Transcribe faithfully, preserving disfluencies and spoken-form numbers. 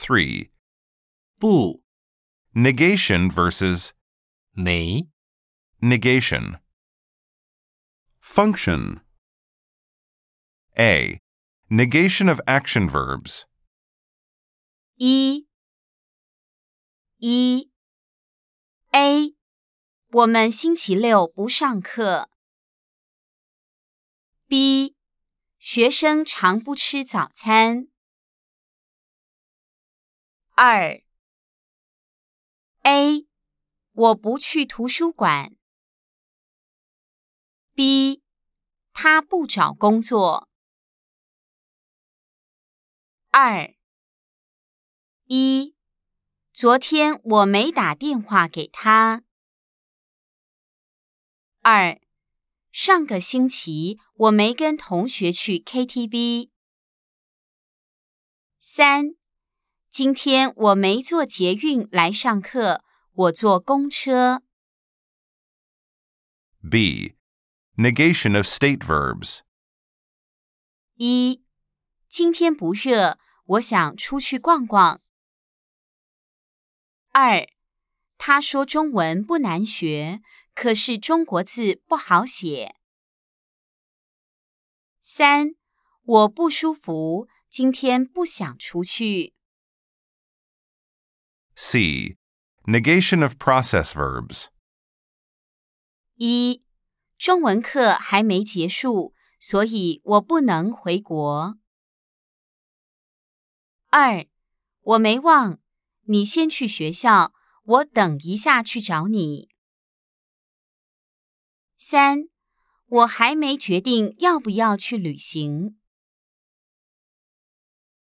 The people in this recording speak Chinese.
three. 不 Negation versus 没 negation. Function. A. Negation of action verbs. 一一 A 我们星期六不上课。B 学生常不吃早餐。二 A 我不去图书馆。B 他不找工作。二一昨天我没打电话给他。二上个星期我没跟同学去 K T V。三今天我没坐捷运来上课，我坐公车。 B. Negation of state verbs. 一今天不热，我想出去逛逛。二他说中文不难学，可是中国字不好写。三我不舒服，今天不想出去。 C. Negation of process verbs. 一中文课还没结束，所以我不能回国。二我没忘，你先去学校，我等一下去找你。三我还没决定要不要去旅行。